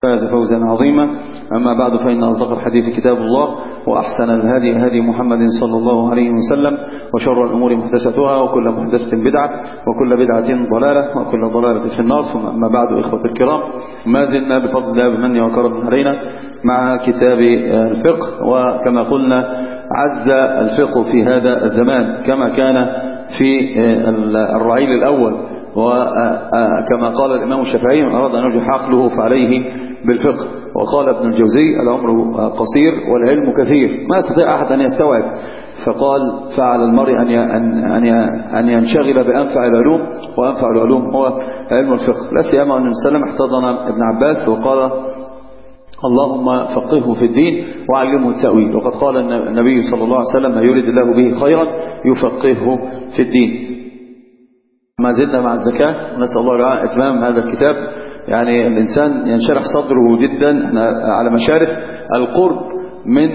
فاز فوزا عظيما. أما بعد، فإن أصدق الحديث كتاب الله، وأحسن الهدي هدي محمد صلى الله عليه وسلم، وشر الأمور محدثاتها، وكل محدثة بدعة، وكل بدعة ضلالة، وكل ضلالة في النار. ثم أما بعد، إخوة الكرام، ما زلنا بفضل الله بمنه وكرم علينا مع كتاب الفقه. وكما قلنا، عز الفقه في هذا الزمان كما كان في الرعيل الأول. وكما قال الإمام الشافعي: من أراد أن يرجح عقله فعليه بالفقه. وقال ابن الجوزي: العمر قصير والعلم كثير، ما يستطيع أحد أن يستوعب. فقال: فعلى المرء أن ينشغل بأنفع العلوم، وأنفع العلوم هو علم الفقه. لا سيما أن السلام احتضن ابن عباس وقال: اللهم فقهه في الدين وعلمه التأويل. وقد قال النبي صلى الله عليه وسلم: ما يريد الله به خيرا يفقهه في الدين. ما زلنا مع الزكاة، ونسأل الله إتمام هذا الكتاب. يعني الإنسان ينشرح صدره جدا. احنا على مشارف القرب من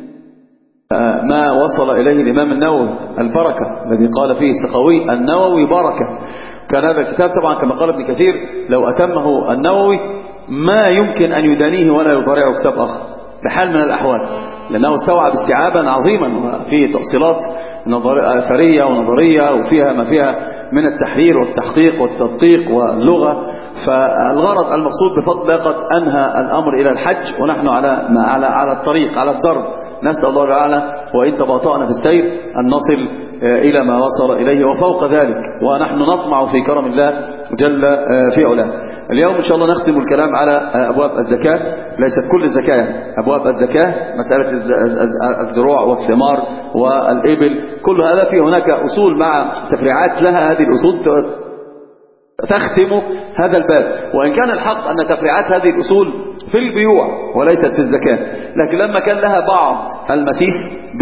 ما وصل إليه الإمام النووي، البركة الذي قال فيه السخاوي: النووي بركة. كان هذا الكتاب طبعا كما قال ابن كثير: لو أتمه النووي ما يمكن أن يدانيه ولا يضارعه كتاب آخر بحال من الأحوال، لأنه استوعب استيعابا عظيما، وفيه تأصيلات أثرية ونظرية، وفيها ما فيها من التحرير والتحقيق والتدقيق واللغة. فالغرض المقصود بفضل قد أنهى الأمر إلى الحج، ونحن على الطريق، على الدرب. نسأل الله تعالى وإن تباطأنا في السير أن نصل إلى ما وصل إليه وفوق ذلك، ونحن نطمع في كرم الله جل في علاه. اليوم إن شاء الله نختم الكلام على أبواب الزكاة. ليست كل الزكاة، أبواب الزكاة، مسألة الزروع والثمار والإبل، كل هذا فيه هناك أصول مع تفريعات لها. هذه الأصول تختم هذا الباب، وإن كان الحق أن تفريعات هذه الأصول في البيوع وليست في الزكاة، لكن لما كان لها بعض المسيس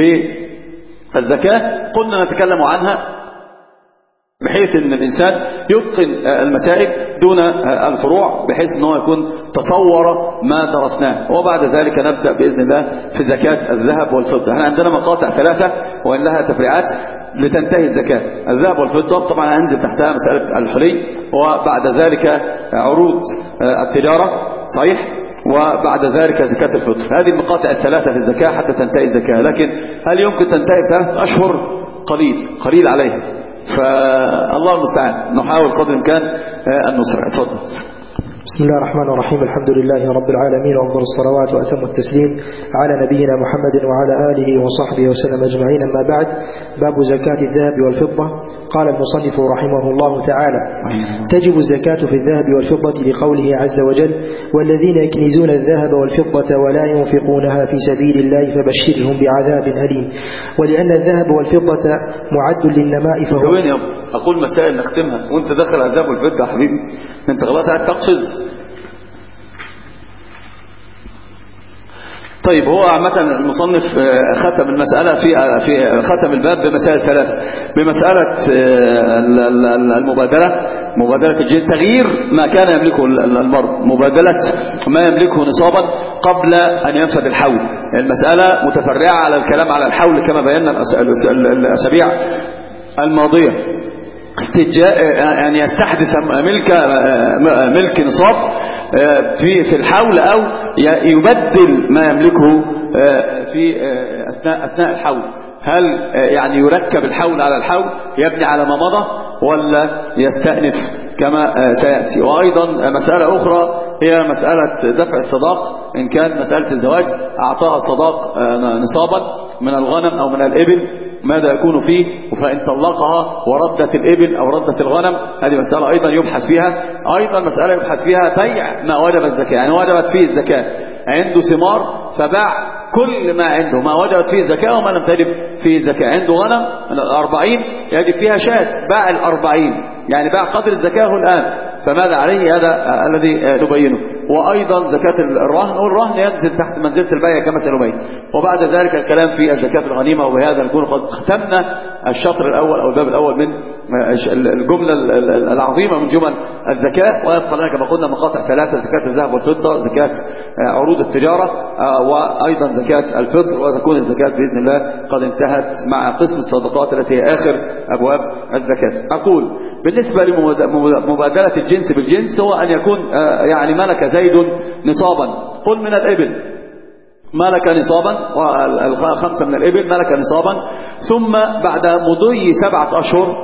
بالزكاة قلنا نتكلم عنها، بحيث أن الإنسان يتقن المسائل دون الفروع، بحيث أنه يكون تصور ما درسناه. وبعد ذلك نبدأ بإذن الله في زكاة الذهب والفضة. احنا عندنا مقاطع 3 وإن لها تفريعات لتنتهي الزكاة. الذهب والفضة طبعا هننزل تحتها مسألة الحلي، وبعد ذلك عروض التجارة، صحيح، وبعد ذلك زكاة الفطر. هذه المقاطع 3 في الزكاة حتى تنتهي الزكاة. لكن هل يمكن تنتهي 3 أشهر؟ قليل عليها. فالله المستعان، نحاول قدر الإمكان أن نسرع. اتفضل. بسم الله الرحمن الرحيم. الحمد لله رب العالمين، وأفضل الصلوات وأتم التسليم على نبينا محمد وعلى آله وصحبه وسلم أجمعين. أما بعد، باب زكاة الذهب والفضة. قال المصنف رحمه الله تعالى: تجب الزكاة في الذهب والفضة لقوله عز وجل: والذين يكنزون الذهب والفضة ولا ينفقونها في سبيل الله فبشرهم بعذاب أليم. ولأن الذهب والفضة معد للنماء فهو أقول مسائل نختمها وانت دخل الذهب والفضة يا حبيبي، انت خلاص قاعد تقصد. طيب، هو عامة المصنف ختم المسألة في ختم الباب بمسائل 3: بمسألة مبادلة الجنس، تغيير ما كان يملكه المرء، مبادلة ما يملكه نصابا قبل أن ينفذ الحول. المسألة متفرعة على الكلام على الحول كما بينا الأسابيع الماضية. أن يستحدث ملك نصاب في الحول، أو يبدل ما يملكه في أثناء الحول. هل يعني يركب الحول على الحول، يبني على ما مضى، ولا يستأنف كما سيأتي؟ وأيضا مسألة أخرى هي مسألة دفع الصداق. إن كان مسألة الزواج أعطاها الصداق نصابا من الغنم أو من الإبل، ماذا يكون فيه؟ فإن طلقها وردت الإبل أو ردت الغنم، هذه مسألة أيضا يبحث فيها. أيضا مسألة يبحث فيها بيع ما وجبت الزكاة، يعني وجبت فيه الزكاة، عنده ثمار فباع كل ما عنده، ما وجبت فيه الزكاة وما لم تجب فيه الزكاة. عنده غنم 40 يجب فيها شاة، باع 40، يعني باع قدر الزكاة الآن، فماذا عليه؟ هذا الذي نبينه. وأيضا زكاة الرهن، والرهن ينزل تحت منزلة البيع كما سنبين. وبعد ذلك الكلام في زكاة الغنيمة. وبهذا نكون قد ختمنا الشطر الأول أو الباب الأول من الجملة العظيمة من جمل الزكاة. ويبقى لنا كما قلنا مقاطع 3: زكاة الذهب والفضة، زكاة عروض التجارة، وأيضا زكاة الفطر. وتكون الزكاة بإذن الله قد انتهت مع قسم الصدقات التي هي آخر أبواب الزكاة. أقول بالنسبة لمبادلة الجنس بالجنس، هو أن يكون يعني ملك زيد نصابا. قل من الإبل ملك نصابا، والخمسة من الإبل ملك نصابا. ثم بعد مضي 7 أشهر،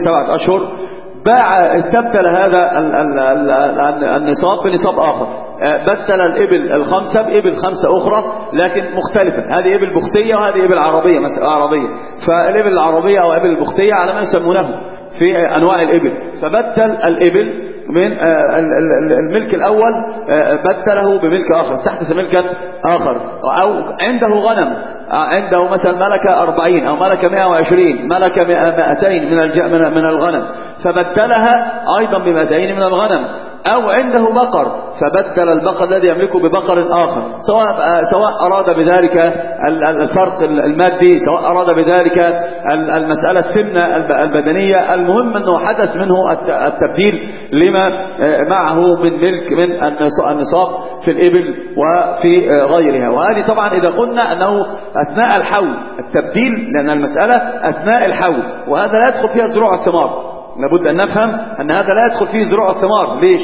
استبدل هذا النصاب بنصاب آخر، بدل الإبل الخمسة بإبل 5 أخرى لكن مختلفة. هذه إبل بختية وهذه إبل عربية فالإبل العربية أو إبل البختية على ما يسمونه في أنواع الإبل. فبدل الإبل من الملك الأول بدله بملك آخر، استحدث ملكا آخر. أو عنده غنم، عنده مثلا ملك 40 أو ملك 120، ملك 200 من الغنم، فبدلها أيضا ب200 من الغنم. أو عنده بقر فبدل البقر الذي يملكه ببقر آخر، سواء أراد بذلك الفرق المادي، سواء أراد بذلك المسألة السمنة البدنية. المهم أنه حدث منه التبديل لما معه من ملك من النصاب في الإبل وفي غيرها. وهذه طبعا إذا قلنا أنه أثناء الحول التبديل، لأن المسألة أثناء الحول، وهذا لا يدخل فيها زروع الثمار. لابد أن نفهم أن هذا لا يدخل فيه زروع الثمار. ليش؟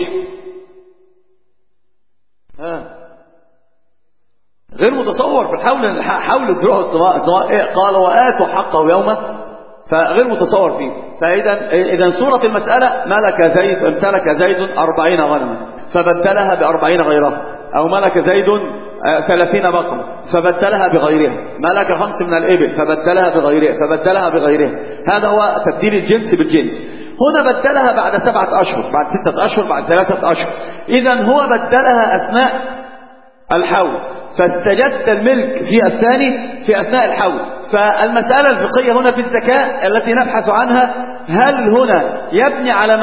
غير متصور في الحول، حول زروع الثمار قال وآتوا حقه يومه، فغير متصور فيه. فإذا صورة المسألة امتلك زيد 40 غنما فبدلها ب40 غيرها، أو ملك زيد 30 بقرة فبدلها بغيرها، ملك 5 من الإبل فبدلها بغيرها. هذا هو تبديل الجنس بالجنس. هنا بدلها بعد 7 أشهر، بعد 6 أشهر، بعد 3 أشهر. إذن هو بدلها أثناء الحول، فاستجد الملك في الثاني في أثناء الحول. فالمسألة الفقهية هنا في الزكاة التي نبحث عنها، هل هنا يبني على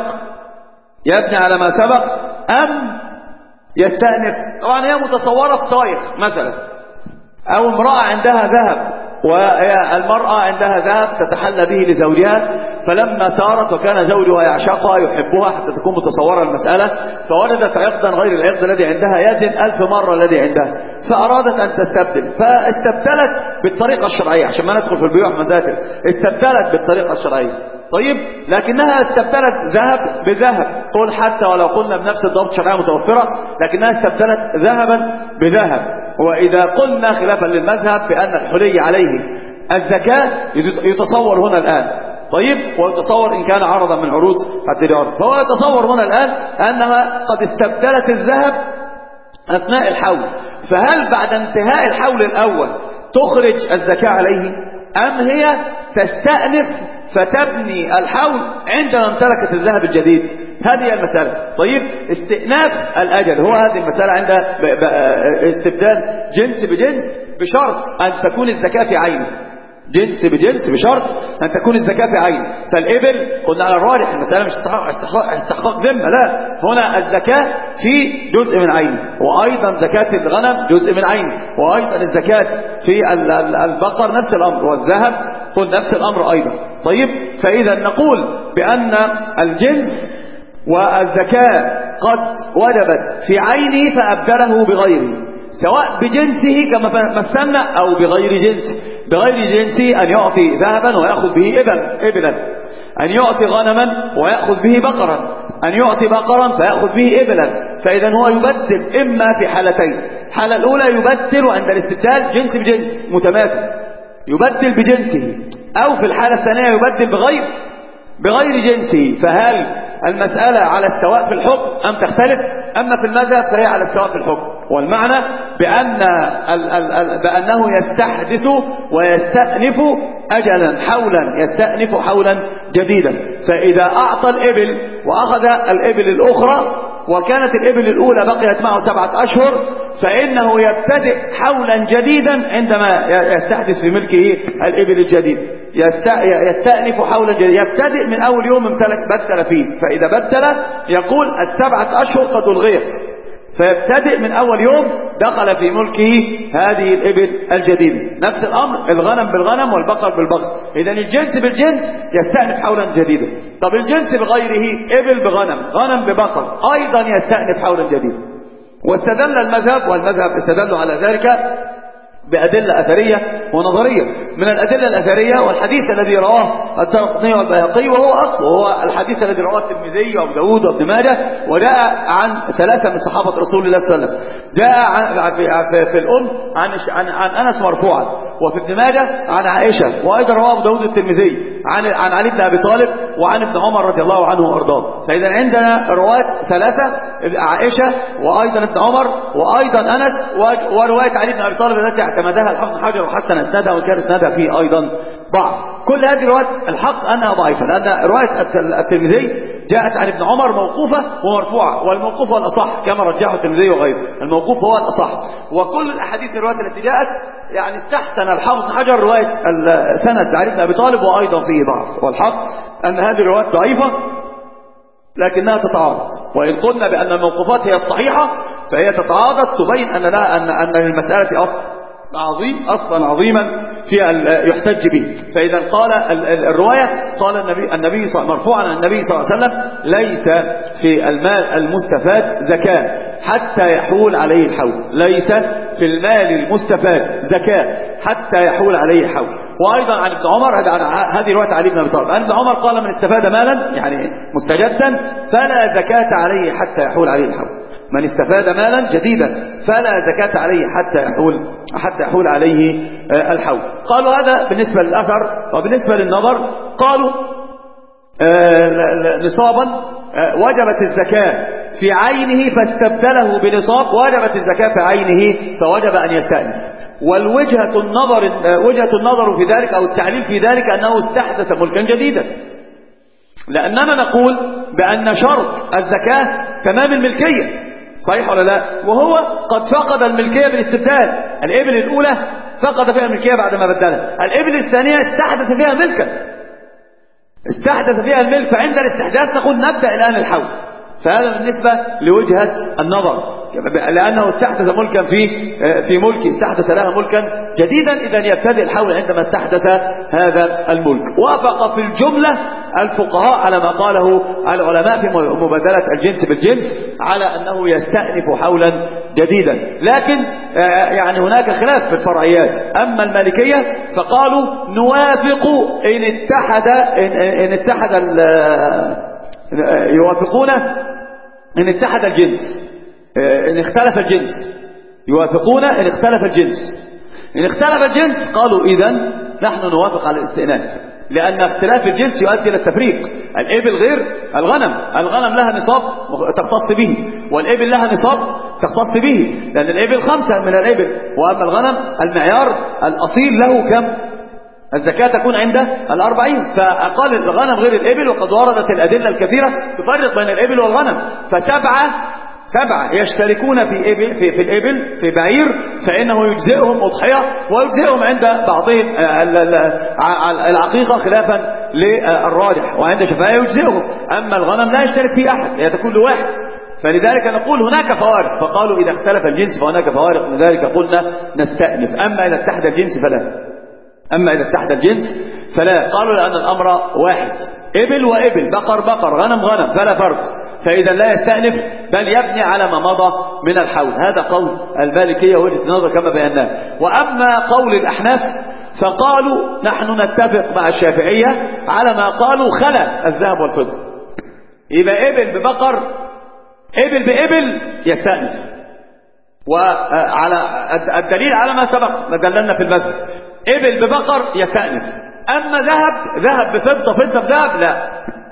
ما سبق أم يستأنف؟ طبعا هي متصورة صايغ مثلا، أو امرأة عندها ذهب، والمرأة عندها ذهب تتحلى به لزوجها، فلما ثارت وكان زوجها يعشقها يحبها حتى تكون متصورة المسألة، فوجدت عقدا غير العقد الذي عندها يزن 1000 مرة الذي عندها، فأرادت أن تستبدل، فاستبدلت بالطريقة الشرعية عشان ما ندخل في البيوع مزاتر. استبدلت بالطريقة الشرعية، طيب، لكنها استبدلت ذهب بذهب، قل حتى ولو قلنا بنفس الضبط الشرعية متوفرة، لكنها استبدلت ذهبا بذهب. وإذا قلنا خلافا للمذهب بأن الحلي عليه الزكاة يتصور هنا الآن، طيب، ويتصور إن كان عرضا من عروض التجارة، فهو يتصور هنا الآن أنها قد استبدلت الذهب أثناء الحول. فهل بعد انتهاء الحول الأول تخرج الزكاة عليه، أم هي تستأنف فتبني الحول عندما امتلكت الذهب الجديد؟ هذه المسألة. طيب، استئناف الأجل هو هذه المسألة عند استبدال جنس بجنس بشرط أن تكون الزكاة في عينه، جنس بجنس بشرط أن تكون الزكاة في عينه. فالإبل قلنا على الراجح المسألة مش استحقاق ذمة، لا، هنا الزكاة في جزء من عينه، وأيضا زكاة الغنم جزء من عينه، وأيضا الزكاة في البقر نفس الأمر، والذهب قل نفس الأمر أيضا. طيب، فإذا نقول بأن الجنس والزكاة قد وجبت في عينه فأبدله بغيره، سواء بجنسه كما مثلنا أو بغير جنسه. بغير جنسه أن يعطي ذهبا ويأخذ به إبلا، أن يعطي غنما ويأخذ به بقرا، أن يعطي بقرا فيأخذ به إبلا. فإذا هو يبدل إما في حالتين، الحالة الأولى يبدل عند الاستبدال جنس بجنس متماثل، يبدل بجنسه، أو في الحالة الثانية يبدل بغير جنسه. فهل المسألة على السواء في الحكم أم تختلف؟ أما في المذهب فهي على السواء في الحكم، والمعنى بأنه يستحدث ويستأنف أجلا، حولا، يستأنف حولا جديدا. فإذا أعطى الإبل وأخذ الإبل الأخرى وكانت الإبل الأولى بقيت معه 7 أشهر، فإنه يبتدئ حولا جديدا عندما يستحدث في ملكه الإبل الجديد، يستأنف حولا جديدا، يبتدئ من أول يوم بدل فيه. فإذا بدل يقول 7 أشهر قد ألغيت، فيبتدئ من أول يوم دخل في ملكه هذه الإبل الجديدة. نفس الأمر الغنم بالغنم والبقر بالبقر. إذن الجنس بالجنس يستأنف حولا جديدا. طب الجنس بغيره، إبل بغنم، غنم ببقر، أيضا يستأنف حولا جديدا. واستدل المذهب، والمذهب استدلوا على ذلك بأدلة أثرية ونظرية. من الأدلة الأثرية والحديث الذي رواه الدارقطني والبيهقي وهو أصل، وهو الحديث الذي رواه الترمذي وأبو داود وابن ماجه، وجاء عن 3 من صحابة رسول الله صلى الله عليه وسلم. جاء في الأم عن أنس مرفوعا، وفي ابن ماجه عن عائشة، وأيضا رواه أبو داود الترمذي عن علي بن أبي طالب وعن ابن عمر رضي الله عنه وأرضاه. فإذا عندنا رواية 3، عائشة وأيضا ابن عمر وأيضا أنس، ورواية علي بن أبي طالب التي اعتمدها الحافظ بن حجر وحسن اسنادها، وكان اسنادها فيه أيضا ضعف. كل هذه الروايات الحق أنها ضعيفة، لأن رواية الترمذي جاءت عن ابن عمر موقوفة ومرفوعة، والموقوف هو الأصح كما رجحه الترمذي وغيره، الموقوف هو الأصح. وكل الأحاديث الروايات التي جاءت يعني استحسن الحافظ بن حجر رواية سند علي بن أبي طالب وأيضا فيه ضعف، والحق أن هذه الروايات ضعيفة لكنها تتعارض. وإن قلنا بأن الموقوفات هي الصحيحة فهي تتعارض، تبين أن للمسألة أصلا عظيما في يحتج به. فإذا قال الرواية قال النبي مرفوعا عن النبي صلى الله عليه وسلم: ليس في المال المستفاد زكاة حتى يحول عليه الحول. ليس في المال المستفاد زكاة حتى يحول عليه الحول. وأيضا عن ابن عمر، هذه رواية علي بن أبي طالب، عن ابن عمر قال: من استفاد مالا يعني مستجدا فلا زكاة عليه حتى يحول عليه الحول. من استفاد مالا جديدا فلا زكاة عليه حتى يحول عليه الحول. قالوا هذا بالنسبة للأثر. وبالنسبة للنظر قالوا نصابا وجبت الزكاة في عينه فاستبدله بنصاب، وجبت الزكاة في عينه فوجب أن يستأنف. وجهة النظر في ذلك أو التعليل في ذلك أنه استحدث ملكا جديدا، لأننا نقول بأن شرط الزكاة تمام الملكية، صحيح ولا لا؟ وهو قد فقد الملكية بالاستبدال. الإبل الأولى فقد فيها الملكية بعد ما بدلها، الإبل الثانية استحدث فيها ملكا، استحدث فيها الملك، فعند الاستحداث نقول نبدأ الآن الحول. فهذا بالنسبة لوجهة النظر، لأنه استحدث ملكا في ملكه، استحدث لها ملكا جديدا، إذا يبتدئ الحول عندما استحدث هذا الملك. وافق في الجملة الفقهاء على ما قاله العلماء في مبادلة الجنس بالجنس على أنه يستأنف حولا جديدا. لكن يعني هناك خلاف في الفرعيات. أما المالكية فقالوا نوافق إن اتحد يوافقون إن اتحد الجنس، إن اختلف الجنس، يوافقون إن اختلف الجنس. إن اختلف الجنس قالوا إذن نحن نوافق على الاستئناف، لأن اختلاف الجنس يؤدي إلى التفريق. الإبل غير الغنم لها نصاب تختص به، والإبل لها نصاب تختص به، لأن الإبل 5 من الإبل، وأما الغنم المعيار الأصيل له كم؟ الزكاة تكون عند 40. فقال الغنم غير الإبل، وقد وردت الأدلة الكثيرة تفرق بين الإبل والغنم. فسبعة يشتركون في الإبل في بعير، فإنه يجزئهم أضحية، ويجزئهم عند بعضهم العقيقة خلافا للراجح، وعند شفاعة يجزئهم. أما الغنم لا يشترك فيه أحد، هي تكون لواحد. فلذلك نقول هناك فوارق. فقالوا إذا اختلف الجنس فهناك فوارق، لذلك قلنا نستأنف. أما إذا اتحد الجنس فلا. قالوا لأن الأمر واحد، إبل وإبل، بقر غنم فلا فرق. فإذا لا يستأنف بل يبني على ما مضى من الحول. هذا قول المالكية وجهة نظر كما بيناه. وأما قول الأحناف فقالوا نحن نتفق مع الشافعية على ما قالوا خلا الذهب والفضة. يبقى إبل ببقر، إبل بإبل يستأنف. وعلى الدليل على ما سبق ما دللنا في المذهب، إبل ببقر يستأنف. أما ذهب بفضة، فضة بذهب لا.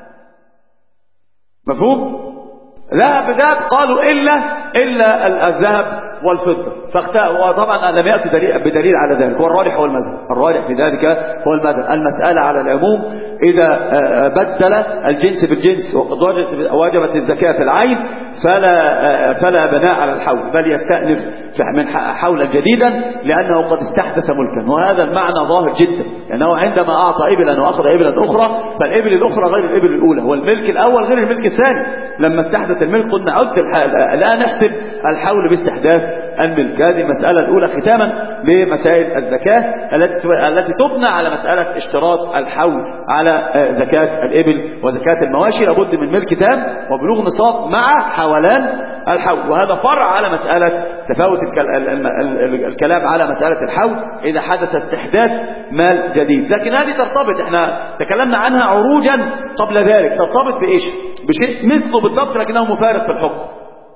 مفهوم؟ ذهب بذهب قالوا إلا الذهب والفضة. وطبعا لم يأتي بدليل على ذلك، والراجح هو المذهب. الراجح في ذلك هو المذهب. المسألة على العموم، إذا بدل الجنس بالجنس وقد وجبت الزكاة في العين فلا بناء على الحول، بل يستأنف من حولا جديدا لأنه قد استحدث ملكا. وهذا المعنى ظاهر جدا، لأنه عندما أعطى إبلا وأخذ إبلا أخرى، فالإبل الأخرى غير الإبل الأولى، والملك الأول غير الملك الثاني. لما استحدث الملك قلنا عد الآن نحسب الحول باستحداث الملك. هذه المسألة الأولى ختاما لمسائل الزكاة التي تبنى على مسألة اشتراط الحول على زكاة الإبل وزكاة المواشي. لابد من ملك تام وبلوغ نصاب مع حولان الحول. وهذا فرع على مسألة تفاوت الكلام على مسألة الحول إذا حدث استحداث مال جديد. لكن هذه ترتبط، احنا تكلمنا عنها عروجا قبل ذلك، ترتبط بإيش؟ بشيء مثله بالضبط لكنه مفارق في الحكم.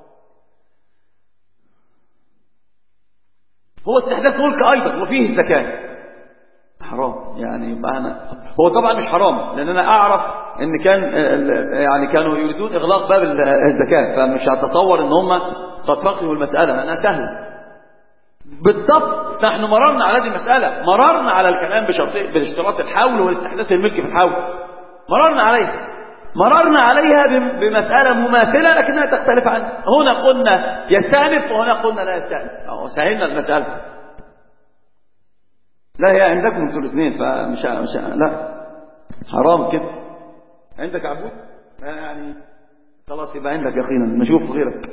هو استحداث ملك أيضا وفيه الزكاة. حرام يعني، يبقى هو طبعا مش حرام، لأن أنا أعرف إن يعني كانوا يريدون إغلاق باب الزكاة، فمش هتصور إن هم قد فقهوا المسألة لأنها سهلة. بالضبط نحن مررنا على هذه المسألة، مررنا على الكلام باشتراط الحول واستحداث الملك في الحول، مررنا عليها بمسألة مماثلة لكنها تختلف عنها. هنا قلنا يستأنف وهنا قلنا لا يستأنف، سهلنا المسألة. لا هي عندكم انتوا الاثنين، فمش لا حرام كده. عندك عبود يعني خلاص يبقى عندك يقينا، نشوف غيرك.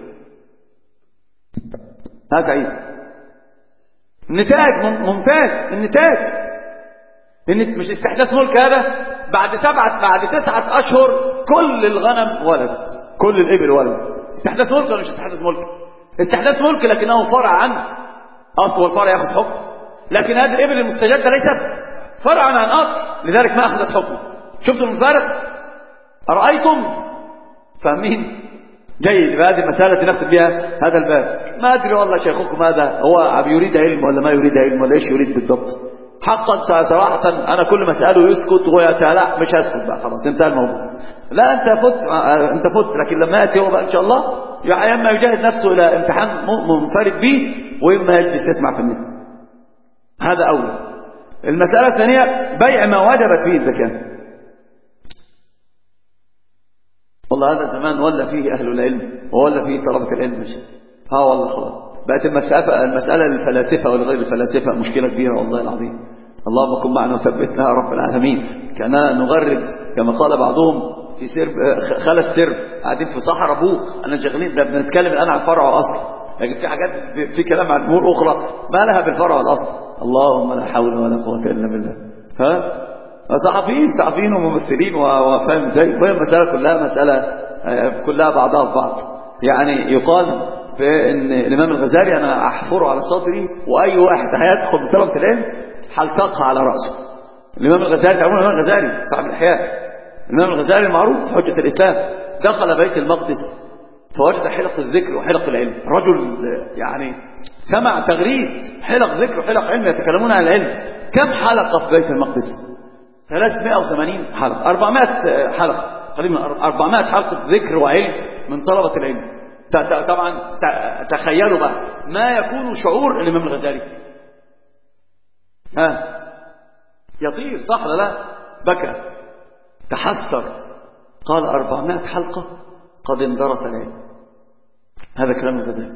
ها سعيد، النتاج ممتاز. النتاج مش استحداث ملك، هذا بعد 9 أشهر كل الغنم ولد، كل الإبل ولد. استحداث ملك ولا مش استحداث ملك؟ استحداث ملك لكنه فرع عن أصل، والفرع يأخذ حكم. لكن هذه الإبل المستجدة ليست فرعا عن أصل، لذلك ما أخذت حكم. شفتوا المفارق؟ أرأيتم؟ فاهمين؟ جيد. بهذه المسألة نختم بها هذا الباب. ما أدري والله شيخكم هذا هو يريد علم ولا ما يريد علم ولا إيش يريد بالضبط. حقا صراحة أنا كل ما أسأله يسكت ويتلاع، مش هسكت بقى، خلاص انتهى الموضوع. لا أنت فت لكن لما يأتي هو بقى إن شاء الله إما يجهز نفسه إلى امتحان منفرد به، وإما يجلس يسمع في النت. هذا أول. المسألة الثانية بيع ما وجبت فيه الزكاة. والله هذا زمان ولا فيه أهل العلم ولا فيه طلبة العلم، مش والله خلاص بقت المسألة الفلاسفة وغير الفلاسفة مشكلة كبيرة والله العظيم. اللهم كن معنا وثبتنا يا رب العالمين. كنا نغرد كما قال بعضهم في سرب خلى السرب، قاعدين في صحراء ابوه، انا شغالين بنتكلم الان عن فرع واصل، لكن في حاجات في كلام عن امور اخرى ما لها بالفرع والاصل. اللهم لا حول ولا قوه الا بالله. صحفيين وممثلين وفاهم ازاي. وهي المساله كلها مساله كلها بعضها في بعض. يعني يقال بان الامام الغزالي انا احفره على صدري، واي واحد هيدخل بطلبه العلم حلقها على راسه. الامام الغزالي تعرفون الامام الغزالي صاحب الاحياء، الامام الغزالي المعروف حجه الاسلام، دخل بيت المقدس فوجد حلق الذكر وحلق العلم. رجل يعني سمع تغريد حلق ذكر وحلق علم يتكلمون عن العلم. كم حلقة في بيت المقدس؟ 380 حلقة، 400 حلقة قريبا، 400 حلقة ذكر وعلم من طلبة العلم. طبعا تخيلوا بقى ما يكون شعور الإمام الغزالي. يطير صح ولا لا؟ بكى تحسر، قال 400 حلقة قد اندرس العلم. هذا كلام الغزالي.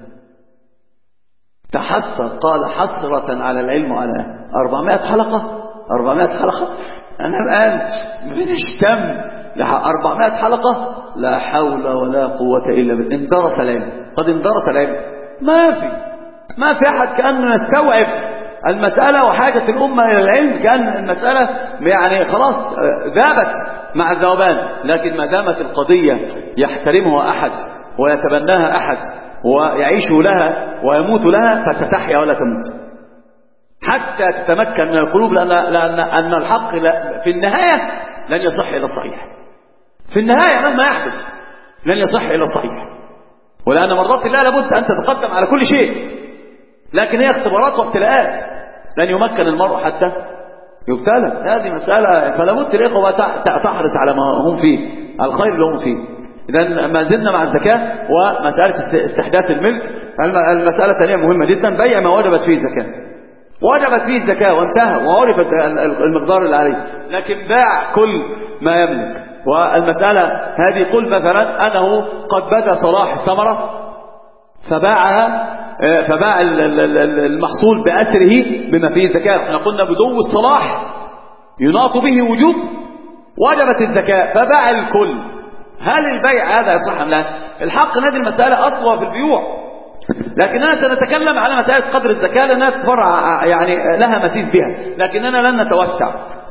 تحسر قال حسرة على العلم على 400 حلقة. 400 حلقة أنا الآن بنشتم 400 حلقة، لا حول ولا قوة إلا بالله. اندرس العلم، قد اندرس العلم. ما في أحد كأنه نستوعب المسألة وحاجة الأمة إلى العلم، كأن المسألة يعني خلاص ذابت مع الذوبان. لكن ما دامت القضية يحترمها أحد ويتبناها أحد ويعيش لها ويموت لها، فتتحيا ولا تموت حتى تتمكن من القلوب، لأن الحق في النهاية لن يصح إلى الصحيح. في النهاية مهما يحدث لن يصح إلى الصحيح، ولأن مرضات الله لابد أن تتقدم على كل شيء. لكن هي اختبارات وابتلاءات، لن يمكن المرء حتى يبتلى. هذه مسألة، فلا بد الإخوة تحرص على ما هم فيه، على الخير اللي هم فيه. إذن ما زلنا مع الزكاة ومسألة استحداث الملك. المسألة الثانية مهمة جدا، بيع ما وجبت فيه الزكاة. وجبت فيه الزكاة وانتهى وعرفت المقدار اللي عليه، لكن باع كل ما يملك. والمسألة هذه قل مثلا أنه قد بدا صلاح الثمرة فباعها، فباع المحصول بأسره بما فيه الزكاة. احنا قلنا بدو الصلاح يناط به وجوب، وجبت الزكاة فباع الكل. هل البيع هذا يصح أم لا؟ الحق هذه المسألة أطوى في البيوع، لكننا سنتكلم على مسألة قدر الزكاة لأنها تفرع يعني لها مسيس بها، لكننا لن نتوسع.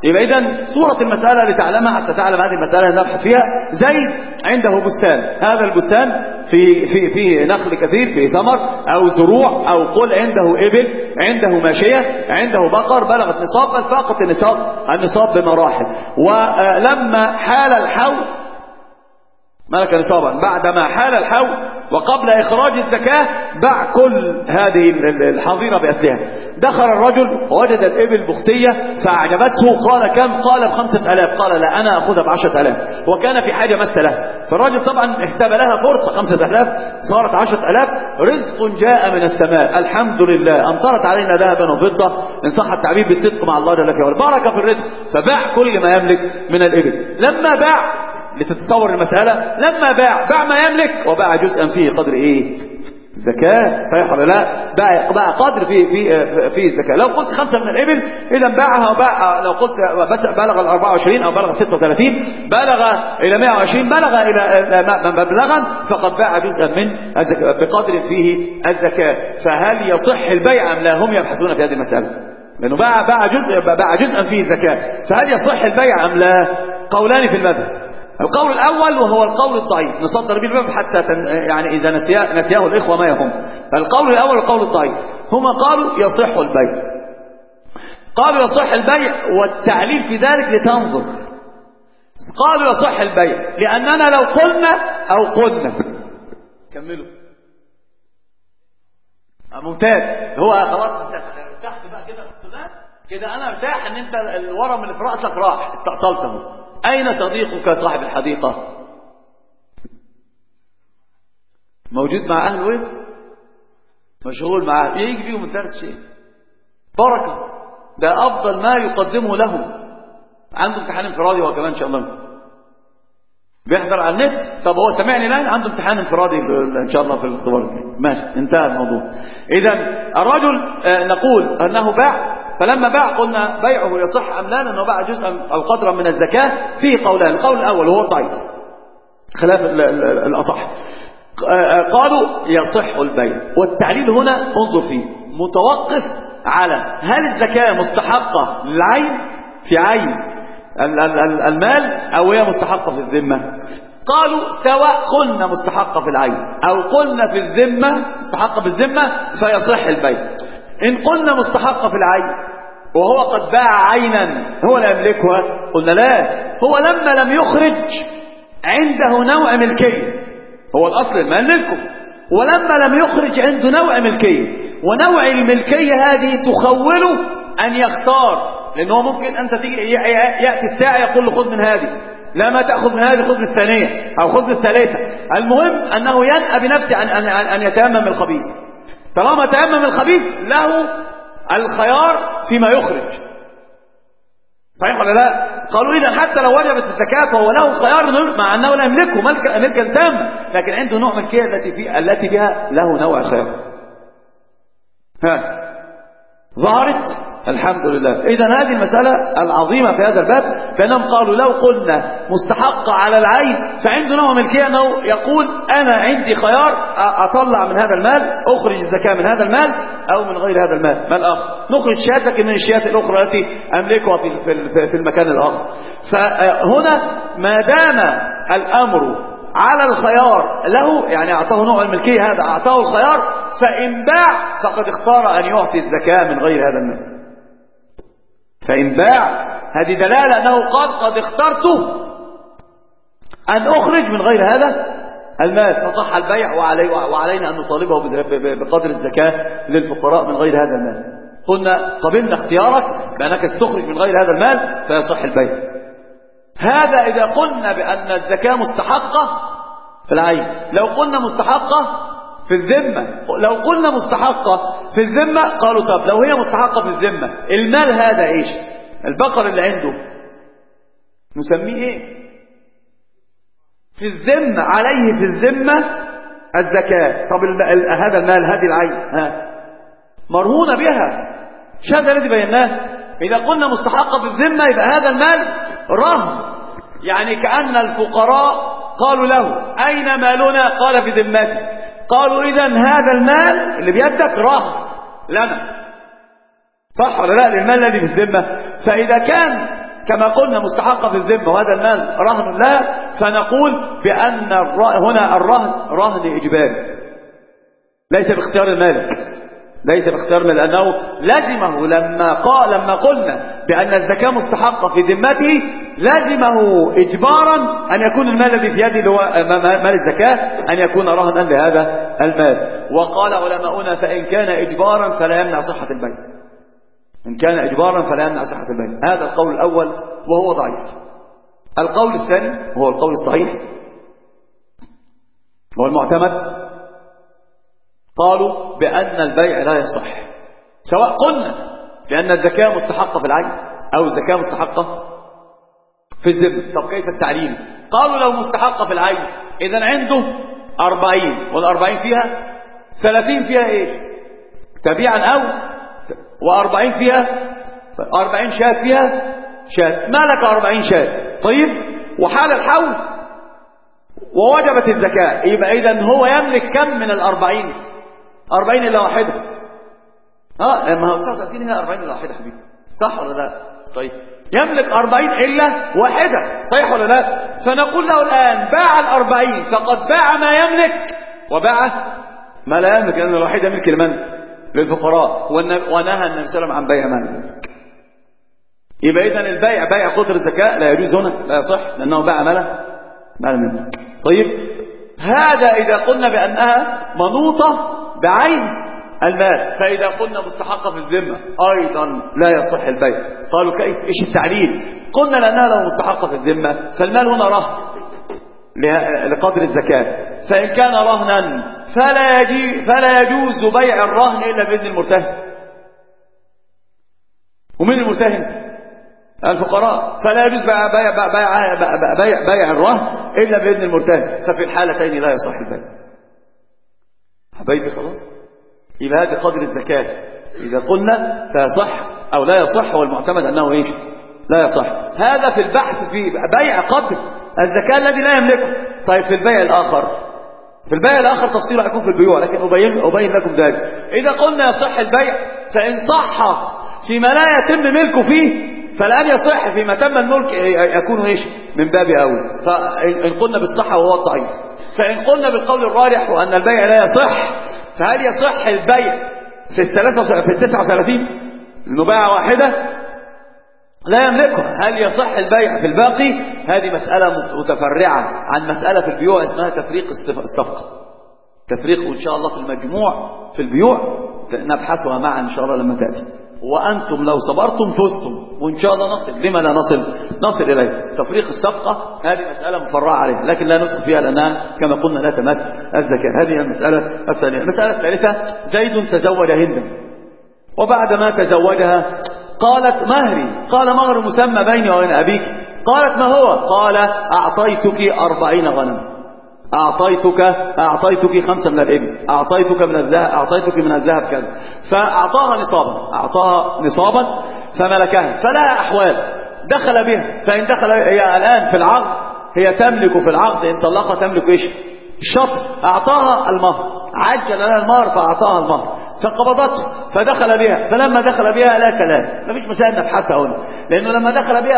يبقى إذن صورة المسألة لتعلمها حتى تعلم هذه المسألة نبحث فيها. زيد عنده بستان، هذا البستان في نخل كثير، في ثمر أو زروع، أو قل عنده إبل، عنده ماشية، عنده بقر بلغت نصاب بل فاقت النصاب بمراحل. ولما حال الحول ملك نصابا، بعدما حال الحول وقبل إخراج الزكاة باع كل هذه الحظيرة بأسلها. دخل الرجل ووجد الإبل بختية فأعجبته، قال كم؟ قال ب5,000. قال لا أنا أخذها ب10,000، وكان في حاجة مس لها. فالرجل طبعا احتملها فرصة، 5,000 صارت 10,000. رزق جاء من السماء، الحمد لله، أمطرت علينا ذهبا وفضة إن صح التعبير بالصدق مع الله جل وعلا، بركة في الرزق. فباع كل ما يملك من الإبل. لما باع، لتتصور المسألة، لما باع ما يملك وباع جزءا فيه قدر ايه؟ زكاة. صحيح ولا لا؟ باع قدر في الزكاة. لو قلت 5 من الإبل إذا باعها، وباع لو قلت بلغ 24 أو بلغ 36 بلغ إلى 120 بلغ إلى مبلغا، فقد باع جزءا من الزكاة بقدر فيه الزكاة. فهل يصح البيع أم لا؟ هم يبحثون في هذه المسألة، لأنه باع جزءا فيه الزكاة، فهل يصح البيع أم لا؟ قولان في المذهب. القول الأول وهو القول الضعيف، نصدر به الباب حتى يعني إذا نسياه الإخوة ما يهم. القول الأول والقول الضعيف هما قالوا يصح البيع. قالوا يصح البيع، والتعليل في ذلك لتنظر. قالوا يصح البيع لأننا لو قلنا كملوا ممتاز. هو خلاص ارتحت بقى كده أنا ارتاح إن أنت الورم اللي في رأسك راح استأصلته. أين صديقك صاحب الحديقة؟ موجود مع أهله إيه؟ مشغول معاه، يجي بيهم الدرس شيء بركة، ده أفضل ما يقدمه لهم. عنده امتحان انفرادي هو كمان إن شاء الله، بيحضر على النت. طب هو سمعني الآن عنده امتحان انفرادي إن شاء الله في الاختبار، ماشي انتهى الموضوع. إذا الرجل نقول أنه باع، فلما باع قلنا بيعه يصح أم لا؟ لأنه باع جزءا أو قدرا من الزكاة. فيه قولان، القول الأول وهو الضعيف خلاف الأصح، قالوا يصح البيع. والتعليل هنا انظر فيه متوقف على هل الزكاة مستحقة للعين في عين المال أو هي مستحقة في الذمة. قالوا سواء قلنا مستحقة في العين أو قلنا في الذمة مستحقة في الذمة فيصح البيع. إن قلنا مستحقة في العين وهو قد باع عينا هو لا يملكها، قلنا لا، هو لما لم يخرج عنده نوع ملكية، هو الأصل المال ملكه، ولما لم يخرج عنده نوع ملكية، ونوع الملكية هذه تخوله أن يختار، لأنه ممكن أنت تيجي يأتي الساعة يقول له خذ من هذه، لا ما تأخذ من هذه خذ من الثانية أو خذ من الثالثة. المهم أنه ينأى بنفسه أن يتيمم الخبيث. طالما تيمم الخبيث له الخيار فيما يخرج. صحيح ولا لا؟ قالوا إذا حتى لو وجبت الزكاة فهو له الخيار مع أنه لا يملكه ملكا تاما، لكن عنده نوع ملكية التي بها له نوع خيار. ظهرت الحمد لله. إذن هذه المسألة العظيمة في هذا الباب، فإنهم قالوا لو قلنا مستحقة على العين فعنده نوع ملكية أنه يقول أنا عندي خيار أطلع من هذا المال، أخرج الزكاة من هذا المال أو من غير هذا المال، ما الآخر نخرج شيئا لكن من الشيئات الأخرى التي أملكها في المكان الآخر. فهنا ما دام الأمر على الخيار له، يعني أعطاه نوع الملكية هذا أعطاه الخيار، فإن باع فقد اختار أن يعطي الزكاة من غير هذا المال. فإن باع هذه دلالة أنه قال قد اخترت أن أخرج من غير هذا المال، فصح البيع وعلينا أن نطالبه بقدر الزكاة للفقراء من غير هذا المال. قلنا قبلنا اختيارك بأنك ستخرج من غير هذا المال فيصح البيع. هذا إذا قلنا بأن الزكاة مستحقة في العين. لو قلنا مستحقة في الذمة، لو قلنا مستحقة في الذمة قالوا طب لو هي مستحقة في الذمة المال هذا إيش؟ البقر اللي عنده نسميه إيه؟ في الذمة، عليه في الذمة الزكاة. طب هذا المال هذه العين مرهونة بها، هذا الذي بيناه. إذا قلنا مستحقة في الذمة يبقى هذا المال رهن، يعني كأن الفقراء قالوا له أين مالنا؟ قال في ذمتي. قالوا إذن هذا المال اللي بيدك رهن لنا، صح ولا لا؟ للمال الذي في الذمة. فإذا كان كما قلنا مستحقة في الذمة وهذا المال رهن لها، فنقول بأن هنا الرهن رهن إجباري ليس باختيار المالك، ليس باختيار المالك، لأنه لزمه لما قلنا بأن الزكاة مستحقة في ذمته لزمه إجبارا أن يكون المال الذي في يده اللي هو مال الزكاة أن يكون رهنا لهذا المال. وقال علماؤنا فإن كان إجبارا فلا يمنع صحة البيع، إن كان إجبارا فلا يمنع صحة البيع. هذا القول الأول وهو ضعيف. القول الثاني هو القول الصحيح والمعتمد، قالوا بأن البيع لا يصح، سواء قلنا بأن الزكاة مستحقة في العين أو الزكاة مستحقة في الذمة. طب كيف التعليل؟ قالوا لو مستحقة في العين إذن عنده 40 وال40 فيها 30 فيها إيش؟ تبيعا أو و40 فيها 40 شاة فيها شاة، مالك 40 شاة. طيب وحال الحول ووجبت الزكاة، يبقى إذن هو يملك كم من 40 إلا واحدة. لما هو 39 هنا 40 إلا واحدة حبيبي، صح ولا لا؟ طيب يملك 40 إلا واحدة، صحيح ولا لا؟ فنقول له الآن باع 40 فقد باع ما يملك وباع ما لا يملك، لأن الواحدة ملك لمن؟ للفقراء، ونهى النبي صلى الله عليه وسلم عن بيع ما لا يملك. يبقى إذن البيع بيع قدر الزكاة لا يجوز هنا، لا يصح، لأنه باع ما لا يملك. طيب هذا إذا قلنا بأنها منوطة بعين المال. فإذا قلنا مستحقة في الذمة أيضا لا يصح البيع. قالوا كيف؟ إيش التعليل؟ قلنا لأنها لو مستحقة في الذمة فالمال هنا رهن لقدر الزكاة، فإن كان رهنا فلا يجوز بيع الرهن إلا بإذن المرتهن. ومن المرتهن؟ الفقراء، فلا يجوز بيع الرهن إلا بإذن المرتهن، ففي الحالتين لا يصح البيع. حبايبي خلاص، يبقى هذه قدر الزكاة إذا قلنا فيصح أو لا يصح، والمعتمد أنه إيش؟ لا يصح. هذا في البحث في بيع قدر الزكاة الذي لا يملكه. طيب في البيع الآخر تفصيله يكون في البيوع، لكن أبين لكم ذلك. إذا قلنا يصح البيع فإن صح فيما لا يتم ملكه فيه فالآن يصح فيما تم الملك يكون إيش؟ من باب أول. فإن قلنا بالصحة وهو الضعيف. فإن قلنا بالقول الراجح وأن البيع لا يصح، فهل يصح البيع في 39 إنه باع واحدة لا يملكها؟ هل يصح البيع في الباقي؟ هذه مسألة متفرعة عن مسألة في البيوع اسمها تفريق الصفقة، تفريق إن شاء الله في المجموع في البيوع نبحثها معا إن شاء الله لما تأتي. وأنتم لو صبرتم فزتم، وإن شاء الله نصل، لما لا نصل إليه. تفريق الصفقة هذه مسألة مفرعة عليها، لكن لا ندخل فيها لأنها كما قلنا لا تمس الزكاة. هذه المسألة الثانية. المسألة الثالثة: زيد تزوج هندا، وبعدما تزوجها قالت مهري. قال: مهر مسمى بيني وبين أبيك. قالت: ما هو؟ قال: أعطيتك 40 غنم، أعطيتك 5 من الإبل، أعطيتك من الذهب كذا. فأعطاها نصابا فملكها، فلها أحوال دخل بها. فإن دخل هي الآن في العقد، هي تملك في العقد، إن طلقها تملك إيش؟ الشطر. أعطاها المهر، عجل لها المهر فأعطاها المهر، فقبضته فدخل بها. فلما دخل بها لا كلام، ما فيش مسائل نبحثها هنا، لأنه لما دخل بها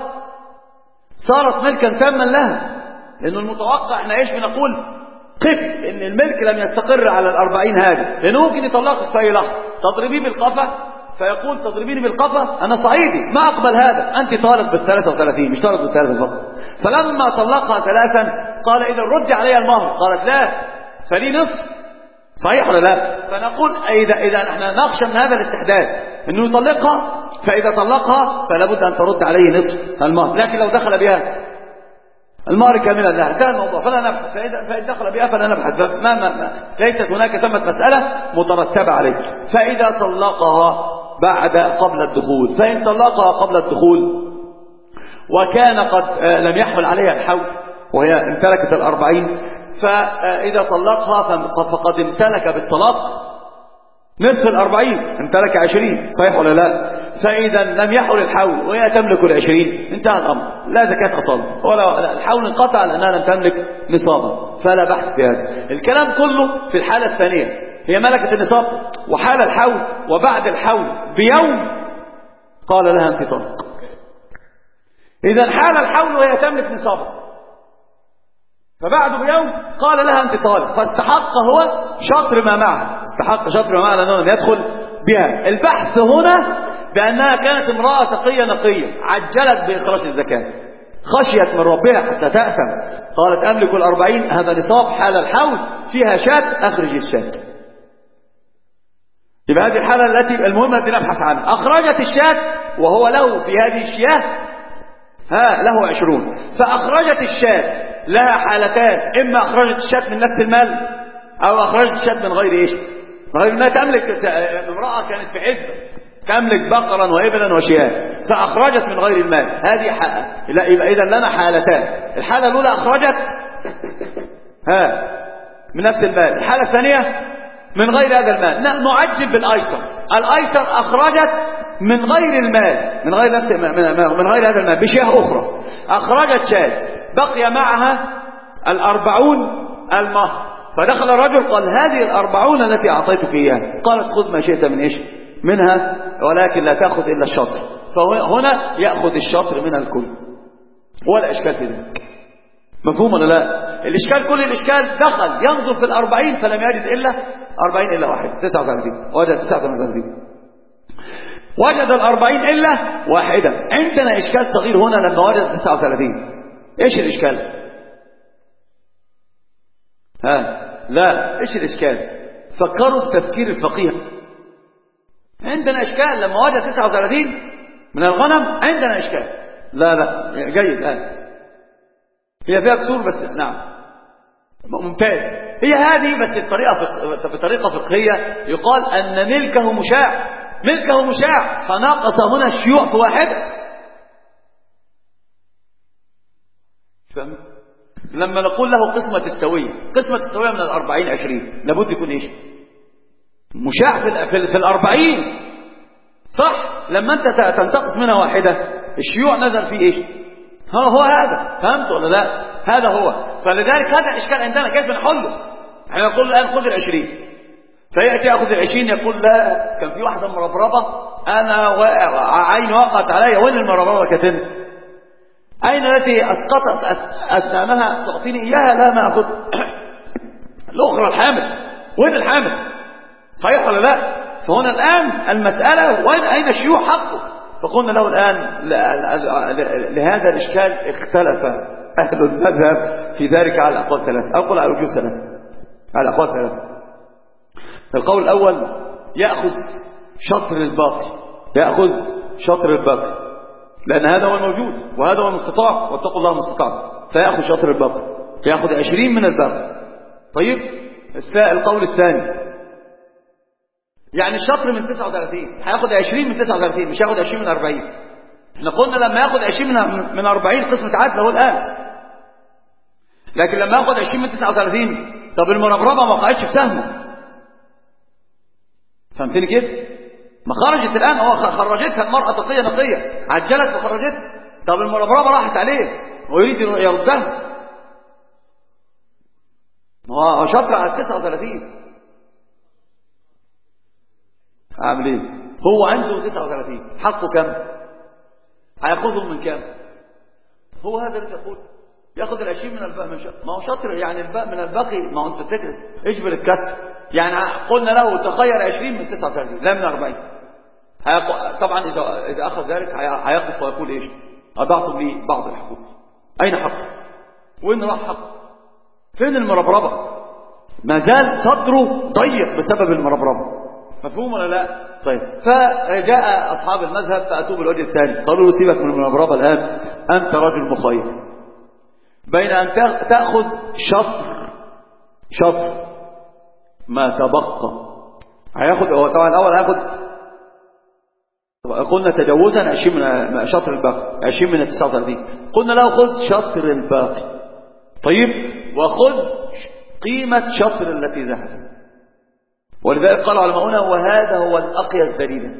صارت ملكا تاما لها. لأنه المتوقع احنا ايش بنقول؟ قف ان الملك لم يستقر على 40 هذه، لأنه ممكن يطلقك في أي لحظة، تضربيه بالقفا فيقول: تضربيني بالقفا أنا صعيدي ما أقبل هذا، أنت طالب بال33 مش طالب بال3 فقط. فلما طلقها 3 قال: إذا رد علي المهر. قالت: لا، فلي نصف. صحيح ولا لا؟ فنقول إذا احنا نخشى من هذا الاستحداث انه يطلقها، فإذا طلقها فلا بد أن ترد عليه نصف المهر. لكن لو دخل بها المهر كاملا لها انتهى الموضوع، فلا نبحث. فإن دخل بها فلا نبحث، ليست هناك ثمة مسألة مترتبة عليه. فإذا طلقها قبل الدخول، فإن طلقها قبل الدخول وكان قد لم يحول عليها الحول وهي امتلكت 40، فإذا طلقها فقد امتلك بالطلاق نصف 40، امتلك 20. صحيح ولا لا؟ فإذا لم يحول الحول وهي تملك 20 انتهى الأمر، لا زكاة أصلا، ولا الحول انقطع لأنها لم تملك نصابا، فلا بحث في هذا. الكلام كله في الحالة الثانية، هي ملكت النصاب وحال الحول، وبعد الحول بيوم قال لها: أنت طالق. إذا حال الحول وهي تملك نصابا، فبعد بيوم قال لها أنت طالق، فاستحق هو شطر ما معها، استحق شطر ما معها لأنه لم يدخل بها. البحث هنا بأنها كانت امرأة تقية نقية عجلت بإخراج الزكاة، خشيت من ربها حتى تأثم، قالت أملك 40 هذا نصاب حال الحول فيها شاة أخرج الشاة. يبقى هذه الحالة التي المهمة التي نبحث عنها. أخرجت الشاة وهو له في هذه الشياه له 20، فأخرجت الشاة لها حالتان، إما أخرجت الشاة من نفس المال أو أخرجت الشاة من غير إيش؟ من غير ما تملك. امرأة كانت في عزة تملك بقرا وإبلا وشياه فأخرجت من غير المال، هذه يبقى إذا لنا حالتان. الحالة الأولى أخرجت من نفس المال، الحالة الثانية من غير هذا المال. نعجب بالأيسر. الأيسر أخرجت من غير المال، من غير نفس من غير هذا المال بشاه أخرى، أخرجت شاة بقي معها 40 المهر، فدخل الرجل قال هذه 40 التي أعطيتك إياها، قالت خذ ما شئت من إيش منها ولكن لا تأخذ إلا الشطر، فهنا يأخذ الشطر من الكل ولا إشكال في ذلك. مفهوم ولا لا؟ الإشكال كل الإشكال دخل ينظر في 40 فلم يجد إلا 40 إلا واحد 39، وجد 39، وجد 40 إلا واحدة. عندنا إشكال صغير هنا لما وجد 39. إيش الإشكال؟ لا إيش الإشكال؟ فكروا بتفكير الفقيه. عندنا إشكال لما وجد 39 من الغنم، عندنا إشكال. لا جيد. هي فيها كسور بس نعم ممتاز. هي هذه بس بطريقة فقهية يقال أن ملكه مشاع فناقص هنا الشيوع في واحدة. فهم؟ لما نقول له قسمة السوية من 40 20 لابد يكون ايش؟ مشاع في 40 صح. لما انت تنتقص منها واحدة الشيوع نزل فيه ايش؟ هو هذا. فهمت ولا لا؟ هذا هو. فلذلك هذا الاشكال عندنا كيف نحله؟ احنا نقول الان خذ 20 فيأتي يأخذ 20 يقول لا كان في واحدة مربربة أنا عين وقعت علي، وين المربربة كتن؟ أين التي أسقطت أسنانها تعطيني إياها؟ لا ما أخذ. الأخرى الحامل، وين الحامل؟ صحيح ولا لا؟ فهنا الآن المسألة وين أين الشيوع حقه؟ فقلنا له الآن لهذا الإشكال اختلف أهل المذهب في ذلك على أقوال ثلاثة، أقول على وجوه ثلاثة، على أقوال ثلاثة. القول الأول يأخذ شطر الباقي، لأن هذا هو الموجود وهذا هو المستطاع، واتقوا الله ما استطعتم، فيأخذ شطر الباقي، فيأخذ 20 من الباقي. طيب القول الثاني يعني الشطر من 39 هياخذ 20 من 39، مش هياخذ 20 من 40. احنا قلنا لما ياخذ 20 من 40 قسمة عدل هو الآن، لكن لما ياخذ 20 من 39 طب المربربة ما وقعتش في سهمه. فهمتني كيف؟ ما خرجت الآن، هو خرجتها المرأة تقية نقية عجلت وخرجتها، طب المربربة راحت عليه ويريد يردها، هو شطر على 39. أعمل إيه؟ هو عنده 39 حقه كم؟ هياخذهم من كم؟ هو هذا اللي يقول ياخذ 20 من الباقي، ما هو شطر يعني الباقي من الباقي، ما هو انت فكر اجبر الكسر. يعني قلنا له تخير 20 من 39 لا من 40. طبعا اذا اخذ ذلك هيقف ويقول ايش؟ اضعتم لي بعض الحقوق. اين حقه؟ وين راح حقه؟ فين المربربه؟ ما زال صدره ضيق بسبب المربربه. مفهوم ولا لا؟ طيب فجاء اصحاب المذهب فاتوا بالوجه الثاني، قالوا له سيبك من المربربه الان، انت رجل مخير بين ان تاخذ شطر ما تبقى، هياخذ هو طبعا الاول هياخذ قلنا تجاوزا 20 من شطر الباقي، 20 من 39، قلنا له خذ شطر الباقي. طيب وخذ قيمة شطر التي ذهب. ولذلك قال علماؤنا وهذا هو الأقيس دليلا.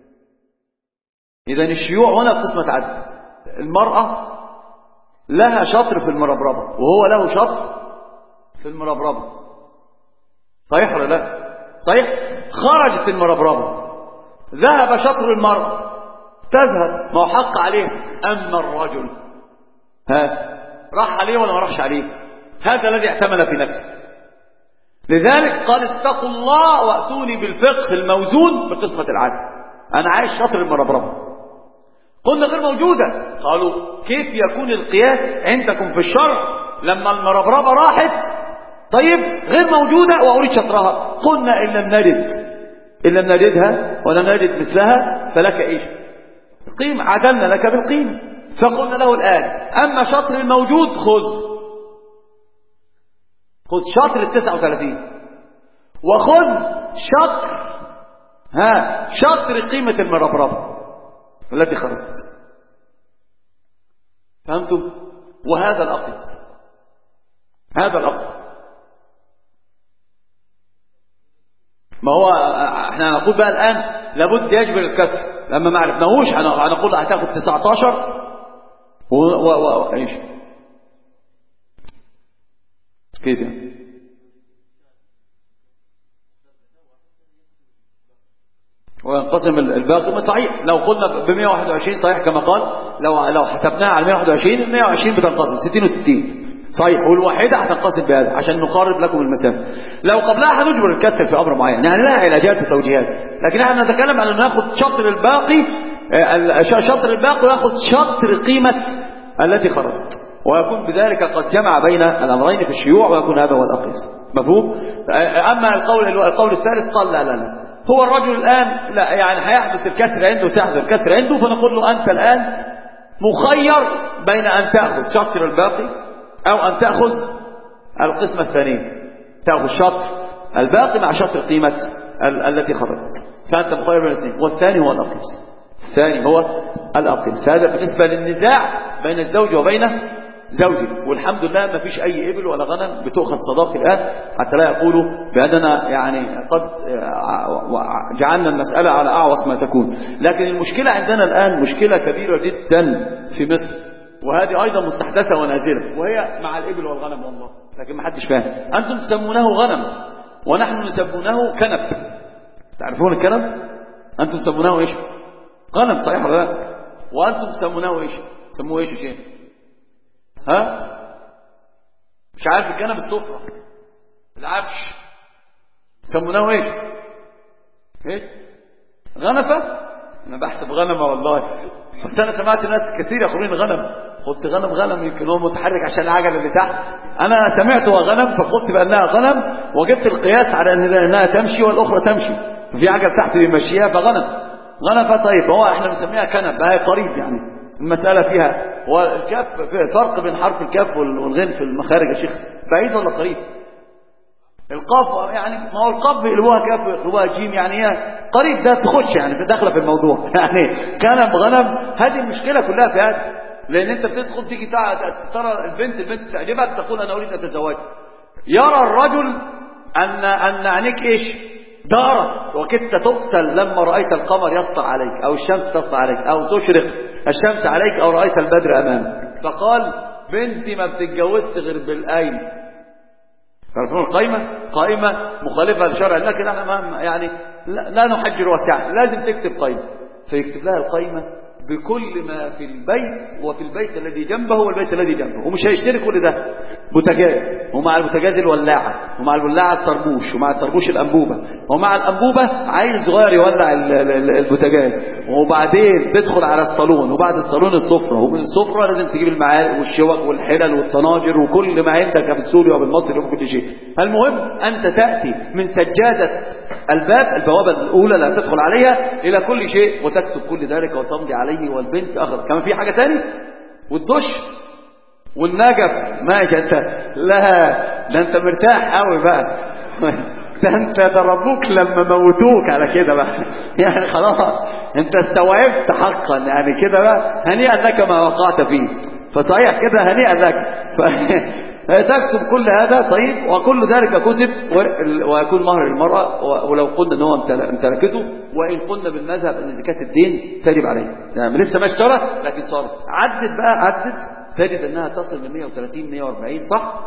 إذن الشيوع هنا قسمة عدل، المرأة لها شطر في المربربة وهو له شطر في المربربة، صحيح ولا لا؟ صحيح. خرجت المربربة ذهب شطر المرأة تذهب، ما هو حق عليه. أما الرجل راح عليه ولا ما راحش عليه؟ هذا الذي اعتمد في نفسه. لذلك قال اتقوا الله وأتوني بالفقه الموزون بقسمة العدل. أنا عايش شطر المربربة، قلنا غير موجودة. قالوا كيف يكون القياس عندكم في الشرع لما المربربة راحت طيب غير موجودة وأريد شطرها؟ قلنا إن لم نجدها ولم نجد مثلها فلك إيش؟ القيمة، عدلنا لك بالقيمة. فقلنا له الآن أما شطر الموجود خذ شطر 39 وخذ شطر قيمة المربربة التي خرجت. فهمتم؟ وهذا الأقصد، ما هو احنا نقول بقى الآن لابد يجبر الكسر. لما ما عرفناهوش هنقول هتاخد 19 ايش كده. وينقسم الباقي. ما صحيح لو قلنا ب 121 صحيح كما قال، لو حسبناها على 120 بتنقسم 60 و60 صحيح، والواحدة هتنقسم بهذا عشان نقرب لكم المسافة. لو قبلها هنجبر الكسر في أمر معين، يعني لها علاجات وتوجيهات، لكن احنا نتكلم على أن ناخد شطر الباقي وياخد شطر قيمة التي خرجت، ويكون بذلك قد جمع بين الأمرين في الشيوع، ويكون هذا هو الأقيس. مفهوم؟ أما القول الثالث قال لا هو الرجل الآن لا يعني هيحدث الكسر عنده سيحدث الكسر عنده، فنقول له أنت الآن مخير بين أن تأخذ شطر الباقي أو أن تأخذ القسمة الثانية، تأخذ شطر الباقي مع شطر قيمة التي خرجت، فأنت مخير بين الاثنين. والثاني هو الأقيس. هذا بالنسبة للنزاع بين الزوج وبين زوجه. والحمد لله ما فيش أي إبل ولا غنم بتأخذ صداق الآن، حتى لا يقولوا بأننا يعني قد جعلنا المسألة على أعوص ما تكون. لكن المشكلة عندنا الآن مشكلة كبيرة جدا في مصر، وهذه أيضا مستحدثة ونازلة، وهي مع الإبل والغنم والله، لكن ما حدش فاهم. أنتم تسمونه غنم ونحن نسمونه كنب. تعرفون الكنب؟ أنتم تسمونه إيش؟ غنم، صحيح ولا لا؟ وأنتم تسمونه إيش؟ تسموه إيش شيء؟ مش عارف الكنب السفرة، العفش، تسمونه إيش؟ غنفة؟ أنا بحسب غنمة والله، بس أنا سمعت ناس كثير يقولون غنم. قلت غنم يمكن هو متحرك عشان العجلة اللي تحت. أنا سمعته غنم فقلت بأنها غنم، وجبت القياس على أنها تمشي والأخرى تمشي، في عجل تحت بيمشيها فغنم. طيب هو احنا بنسميها كنب، هي قريب يعني المسألة فيها. والكاف فرق بين حرف الكاف والغين في المخارج يا شيخ، بعيد ولا قريب؟ القاف يعني ما هو القاف بيقلبوها كاف ويقلبوها جيم، يعني هي قريب، ده تخش يعني داخله في الموضوع يعني كان غنم. هذه المشكله كلها في هذا، لان انت بتدخل تيجي ترى البنت تعجبك تقول انا اريد ان اتزوج. يرى الرجل ان عينيك ايش؟ دارت وكدت تقتل لما رايت القمر يسطع عليك او الشمس تسطع عليك او تشرق الشمس عليك او رايت البدر امامك. فقال بنتي ما بتتجوزش غير بالقايمه. تعرفون القايمة؟ قائمة مخالفة للشرع، لكن احنا يعني لا نحجر واسعا، لازم تكتب قايمة. فيكتب لها القايمة بكل ما في البيت وفي البيت الذي جنبه والبيت الذي جنبه، ومش هيشتري كل ده. بوتاجاز، ومع البوتاجاز الولاعة، ومع الولاعة الطربوش، ومع الطربوش الأنبوبة، ومع الأنبوبة عيل صغير يولع البوتاجاز، وبعدين تدخل على الصالون، وبعد الصالون السفرة، ومن السفرة لازم تجيب المعالق والشوك والحلل والطناجر وكل ما عندك بالسوري وبالمصري وبكل شيء. المهم أنت تأتي من سجادة البوابة الأولى اللي هتدخل عليها إلى كل شيء، وتكتب كل ذلك وتمضي عليه. والبنت أخذ كمان في حاجة تاني، والدش والنجف ماشي. انت لا ده انت مرتاح قوي بقى ده انت ضربوك لما موتوك على كده بقى يعني خلاص انت استوعبت حقا يعني كده بقى، هنيئا لك ما وقعت فيه. فصحيح كده هنيئا لك تكتب كل هذا. طيب وكل ذلك كتب ويكون مهر المرأة، ولو قلنا ان هو امتلكته، وإن قلنا بالمذهب ان زكاة الدين تجب عليه يعني لسه ما اشترى لكن صار عدت تجد انها تصل ل 130 140 صح.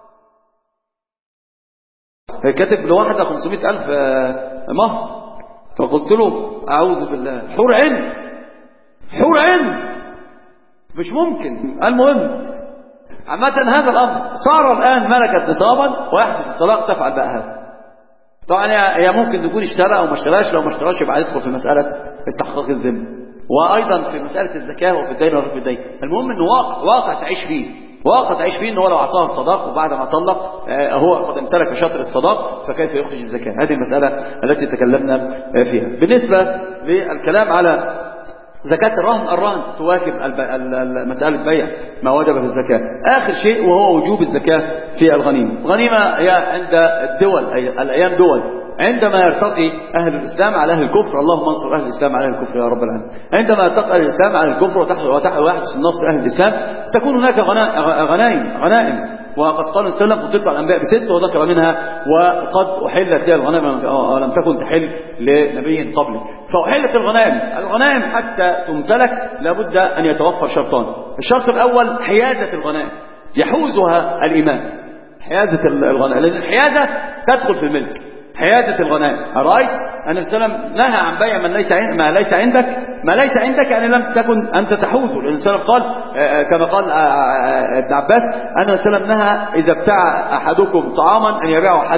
كاتب لواحدة 500,000 مهر، فقلت له اعوذ بالله حور عين حور عين، مش ممكن. المهم عامة هذا الأمر صار الآن ملكت نصابا ويحدث الطلاق، تفعل بقى هذا. طبعا هي ممكن تكون اشترى أو ما اشتراش، لو ما اشتراش يبقى يدخل في مسألة استحقاق الذمة، وأيضا في مسألة الزكاة وفي الدين وفي الدين. المهم إنه واقع تعيش فيه، واقع تعيش فيه إنه هو لو أعطاها الصداق وبعد ما طلق هو قد امتلك شطر الصداق، فكيف يخرج الزكاة؟ هذه المسألة التي تكلمنا فيها. بالنسبة للكلام على زكاة الرهن تواكب مسألة بيع ما وجب في الزكاة. آخر شيء وهو وجوب الزكاة في الغنيمة. الغنيمة هي عند الدول، الأيام دول عندما يرتقي أهل الإسلام على أهل الكفر، اللهم انصر أهل الإسلام على أهل الكفر يا رب العالمين. عندما يرتقي أهل الإسلام على الكفر ويحدث النصر أهل الإسلام، تكون هناك غنائم. وقد قال صلى الله عليه وسلم قد تطلع الأنبياء ب6 وذكر منها وقد أحلت لها الغنائم ولم تكن تحل لنبي قبله. فأحلت الغنائم حتى تمتلك لابد أن يتوفر شرطان. الشرط الأول حيازة الغنائم، يحوزها الإمام، حيازة الغنائم، لأن الحيازة تدخل في الملك. حيازة الغنائم، أرأيت أن السلام نهى عن بيع ما ليس عندك يعني لم تكن أنت تحوزه. لأن السلام قال كما قال ابن عباس أن السلام نهى إذا ابتاع أحدكم طعاما أن يبيعه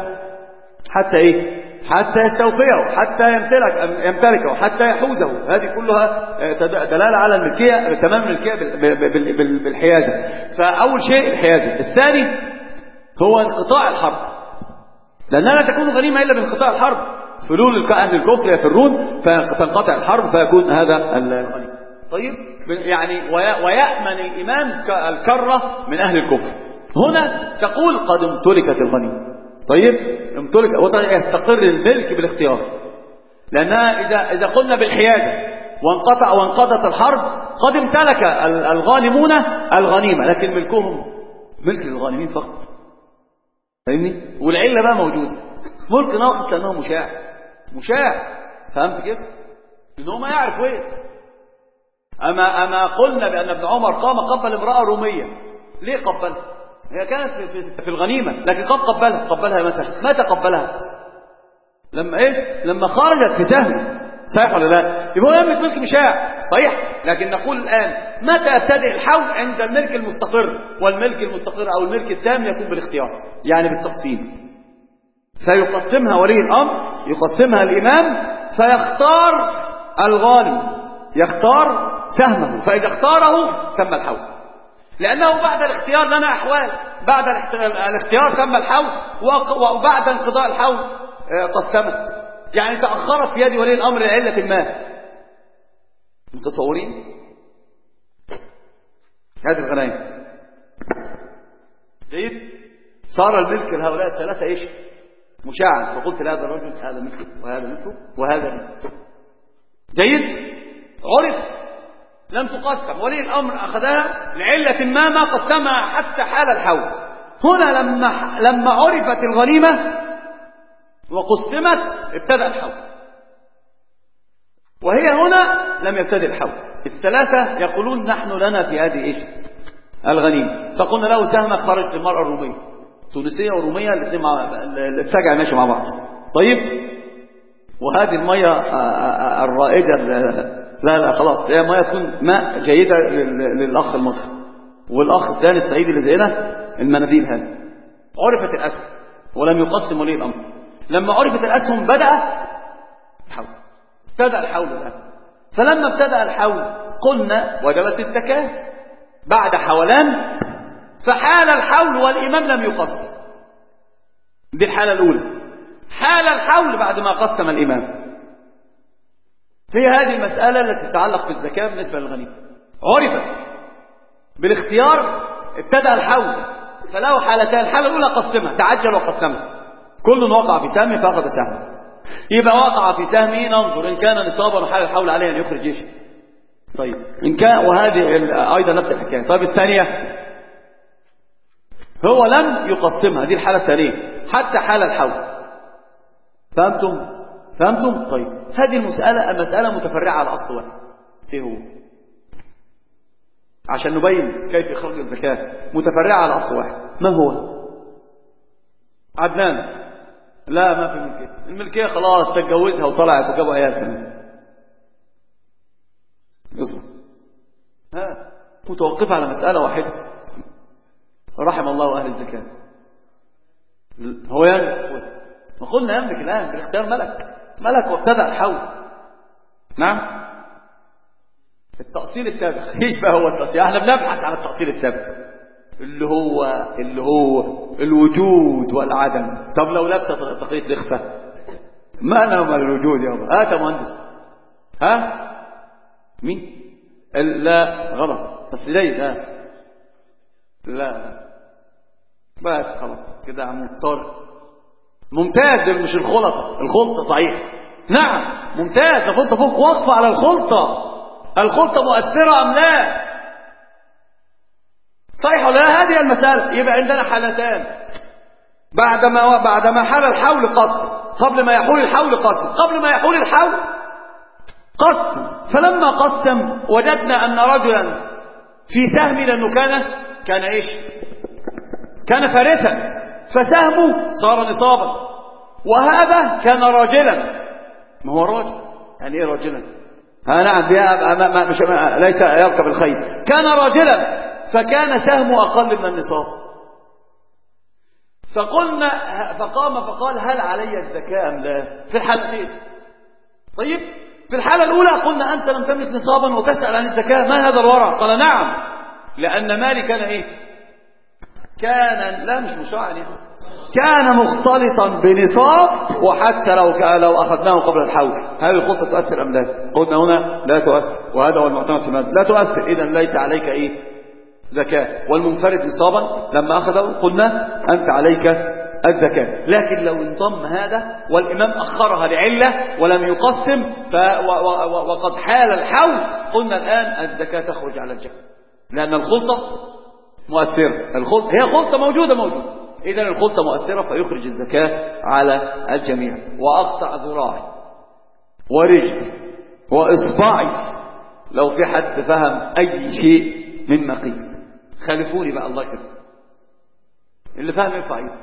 حتى يستوفيه، حتى يمتلكه، حتى يحوزه. هذه كلها دلالة على الملكية، تمام الملكية بالحيازة. فأول شيء الحيازة. الثاني هو انقطاع الحرب، لأنها لا تكون غنيمة إلا بانقطاع الحرب. فلول أهل الكفر يفرون فتنقطع الحرب فيكون هذا الغنيمة. طيب يعني ويأمن الإمام الكرة من أهل الكفر. هنا تقول قد امتلكت الغنيمة. طيب امتلك يستقر الملك بالاختيار، لأنها إذا قلنا بالحيازة وانقضت الحرب قد امتلك الغانمون الغنيمة، لكن ملكهم ملك الغانمين فقط. فاهمني؟ والعلة بقى موجودة، ملك ناقص لأنه مشاع. فهمت كيف؟ لأنه ما يعرف وين. أما قلنا بأن ابن عمر قام قبل امرأة رومية. ليه قبلها؟ هي كانت في الغنيمة، لكن قد قبلها متى قبلها؟ لما خرجت في سهم. صحيح ولا لا؟ يبقى هو يملك ملك مشاع صحيح، لكن نقول الآن متى يبتدئ الحول؟ عند الملك المستقر. والملك المستقر أو الملك التام يكون بالاختيار، يعني بالتقسيم. فيقسمها ولي الأمر، يقسمها الإمام، فيختار الغانم، يختار سهمه، فإذا اختاره تم الحول. لأنه بعد الاختيار لنا أحوال، بعد الاختيار تم الحول، وبعد انقضاء الحول قسمت، يعني تأخرت في يد ولي الأمر لعلة ما. متصورين؟ هذه الغنائم جيد. صار الملك لهؤلاء الثلاثة ايش؟ مشاعا. فقلت لهذا الرجل هذا ملكه وهذا ملكه وهذا ملكه. جيد. عرف لم تقسم، ولي الأمر أخذها لعلة ما قسمها حتى حال الحول. هنا لما عرفت الغنيمة وقسمت ابتدأ الحول، وهي هنا لم يبتدئ الحول. الثلاثة يقولون نحن لنا في هذه ايش؟ الغنيمة. فقلنا له سهمك خرج للمرأة الرومية، تونسية ورومية الاثنين السجع ماشي مع بعض. طيب وهذه المية الرائجة لا خلاص، هي مية تكون ماء جيدة للأخ المصري والأخ الثاني الصعيدي اللي زينا المناديل. هذه عرفت الأسهم ولم يقسم ولي الأمر. لما عرفت الأسهم بدأ الحول، ابتدأ الحول الآن. فلما ابتدأ الحول قلنا وجبت الزكاة بعد حولان، فحال الحول والإمام لم يقسم. دي الحالة الأولى. حال الحول بعد ما قسم الإمام. هي هذه المسألة التي تتعلق بالزكاة بالنسبة للغنيمة. عرفت بالاختيار ابتدأ الحول، فله حالتان. الحالة الأولى قسمها، تعجل وقسمها، كل وقع في سهمه فأخذ سهمه. يبقى وقع في سهمه ننظر إن كان نصابا وحال الحول عليه أن يخرج ايش؟ طيب إن كان، وهذه أيضا نفس الحكاية. طيب الثانية هو لم يقسمها، دي الحالة الثانية حتى حال الحول. فهمتم؟ طيب هذه المسألة متفرعة على أصل واحد. ايه هو؟ عشان نبين كيف يخرج الزكاة، متفرعة على أصل واحد. ما هو؟ عدنان لا ما في الملكية خلاص، تتجوزها وطلعت وجابوا عيال كمان. يصبر. متوقفة على مسألة واحدة، رحم الله أهل الزكاة. هو ما قلنا يملك الآن بالاختيار، ملك وابتدأ الحول. نعم، التأصيل السابق. ايش بقى هو التأصيل؟ احنا بنبحث عن التأصيل السابق اللي هو الوجود والعدم. طب لو لبس تقييد الإخفاء، ما أنا من الوجود يابا. هات مهندس. مين؟ لا غلط، بس جيد. لا بس خلاص كده عم مضطر. ممتاز. مش الخلطة صحيح. نعم ممتاز. لو انت فوق وقفة على الخلطة مؤثرة أم لا؟ صحيح ولا لا؟ هذه المسألة. يبقى عندنا حالتان. بعدما حال الحول قسم، قبل ما يحول الحول قسم، قبل ما يحول الحول قسم. فلما قسم وجدنا أن رجلا في سهم، لأنه كان إيش؟ كان فارسا، فسهمه صار نصابا. وهذا كان راجلا. ما هو راجل يعني ايه راجلا؟ نعم ليس يركب الخيل. كان راجلا فكان سهمه أقل من النصاب. فقام فقال هل علي الزكاة أم لا؟ في الحالتين. طيب في الحالة الأولى قلنا أنت لم تملك نصابا وتسأل عن الزكاة، ما هذا الورع؟ قال نعم، لأن مالي كان إيه؟ لا مش مشاعر يعني. كان مختلطا بنصاب. وحتى لو أخذناه قبل الحول، هل الخلطة تؤثر أم لا؟ قلنا هنا لا تؤثر، وهذا هو المعتمد في المادة. لا تؤثر، إذن ليس عليك إيه؟ زكاة. والمنفرد نصابا لما أخذه قلنا أنت عليك الزكاة. لكن لو انضم هذا والإمام أخرها لعلة ولم يقسم وقد حال الحول، قلنا الآن الزكاة تخرج على الجميع، لأن الخلطة مؤثرة. هي خلطة موجودة. إذن الخلطة مؤثرة فيخرج الزكاة على الجميع. وأقطع ذراعي ورجلي وإصبعي لو في حد فهم أي شيء مما قيل. خالفوني بقى الله كده. اللي فهم يرفع ايده.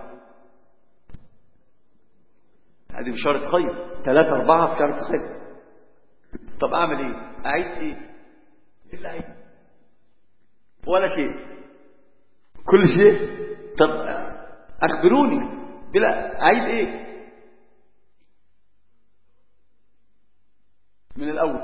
هذه بشارة خير. 3 4 بشارة خير. طب أعمل إيه؟ أعيد إيه؟ إلا أعيد ولا شيء، كل شيء. طب أخبروني بلا أعيد إيه من الأول؟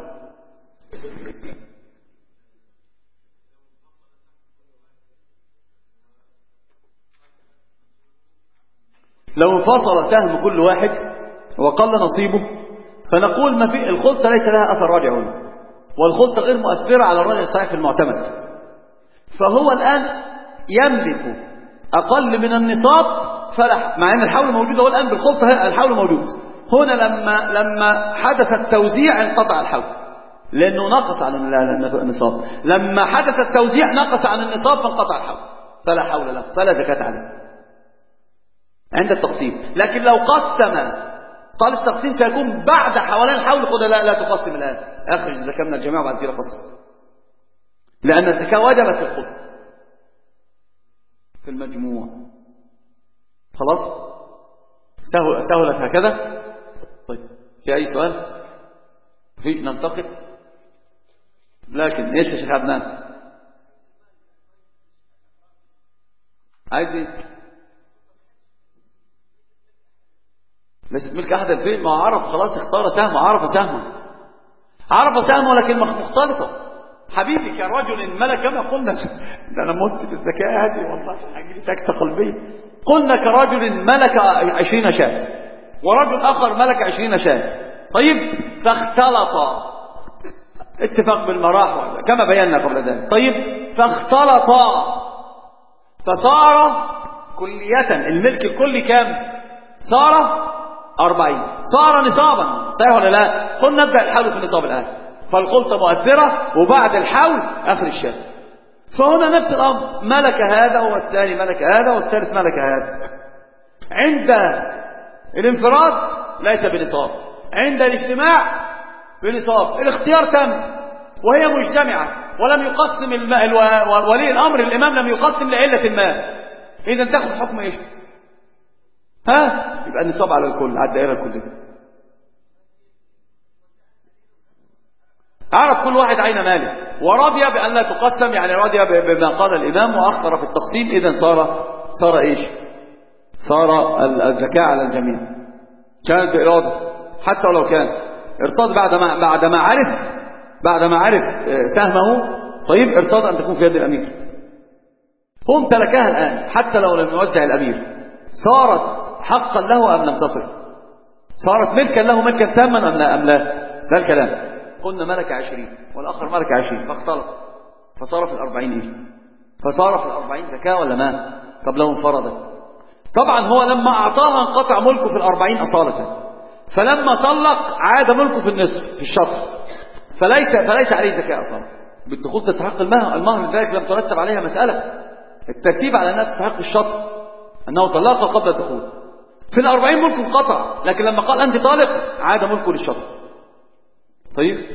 لو انفصل سهم كل واحد وقل نصيبه فنقول ما في الخلطة ليس لها أثر راجع هنا، والخلطة غير مؤثرة على الراجع الصحيح في المعتمد. فهو الآن يملك أقل من النصاب فلا، مع أن الحول موجود. هو الآن بالخلطة الحول موجود. هنا لما حدث التوزيع انقطع الحول لأنه نقص عن النصاب. لما حدث التوزيع نقص عن النصاب فانقطع الحول، فلا حول له، فلا زكاة عليه عند التقسيم. لكن لو قسم قال التقسيم سيكون بعد حوالين الحول، قل لا تقسم الآن، أخرج الزكاة من الجميع وبعد كده قسم، لأن الزكاة وجبت في الخلط في المجموع. خلاص سهلت هكذا. طيب في أي سؤال؟ في ننتقد. لكن إيش يا شيخ عدنان عايز إيه؟ ليست ملك أحد الفين. ما عرف خلاص، اختار سهم، عرف سهمه لكن مختلطة. حبيبي كرجل ملك، كما قلنا ده أنا مت بالزكاة هذه والله هجيلي سكتة قلبية. قلنا كرجل ملك 20 شاة ورجل آخر ملك 20 شاة. طيب فاختلطا، اتفاق بالمراح كما بينا قبل ذلك. طيب فاختلطا فصار كلية الملك الكلي كام؟ صار 40، صار نصابا. صحيح ولا لا؟ قلنا نبدأ الحول في النصاب الآن، فالخلطة مؤثرة وبعد الحول آخر الشهر. فهنا نفس الأمر، ملك هذا والثاني ملك هذا والثالث ملك هذا. عند الانفراد ليس بنصاب، عند الاجتماع بنصاب. الاختيار تم وهي مجتمعة ولم يقسم ولي الأمر الإمام لم يقسم لعلة المال، إذا تأخذ حكم إيش؟ يبقى النصاب على الكل، على الدائرة الكلية. عرف كل واحد عين ماله ورضي بأن لا تقسم، يعني رضي بما قال الإمام وأخطر في التقسيم. إذن صار إيش؟ صار الزكاة على الجميع، كانت بإرادة حتى ولو كان ارتضى بعد ما عرف سهمه. طيب ارتضى أن تكون في يد الأمير، هو امتلكها الآن حتى لو لم يوزع الأمير، صارت حقا له أم لم تصل؟ صارت ملكا له ملكا تاما أم لا؟ ده الكلام. قلنا ملك 20 والآخر ملك 20 فاختلط، فصار في 40 إيه؟ فصار في 40 زكاة ولا ما؟ طب لو انفرد، طبعا هو لما أعطاها انقطع ملكه في 40 أصالة، فلما طلق عاد ملكه في النصف في الشطر، فليس عليه زكاة أصلا. بالدخول تستحق المهر لذلك لم ترتب عليها مسألة الترتيب على أنها تستحق الشطر، أنه طلقها قبل الدخول. في 40 ملكه انقطع، لكن لما قال أنت طالق عاد ملكه للشطر. طيب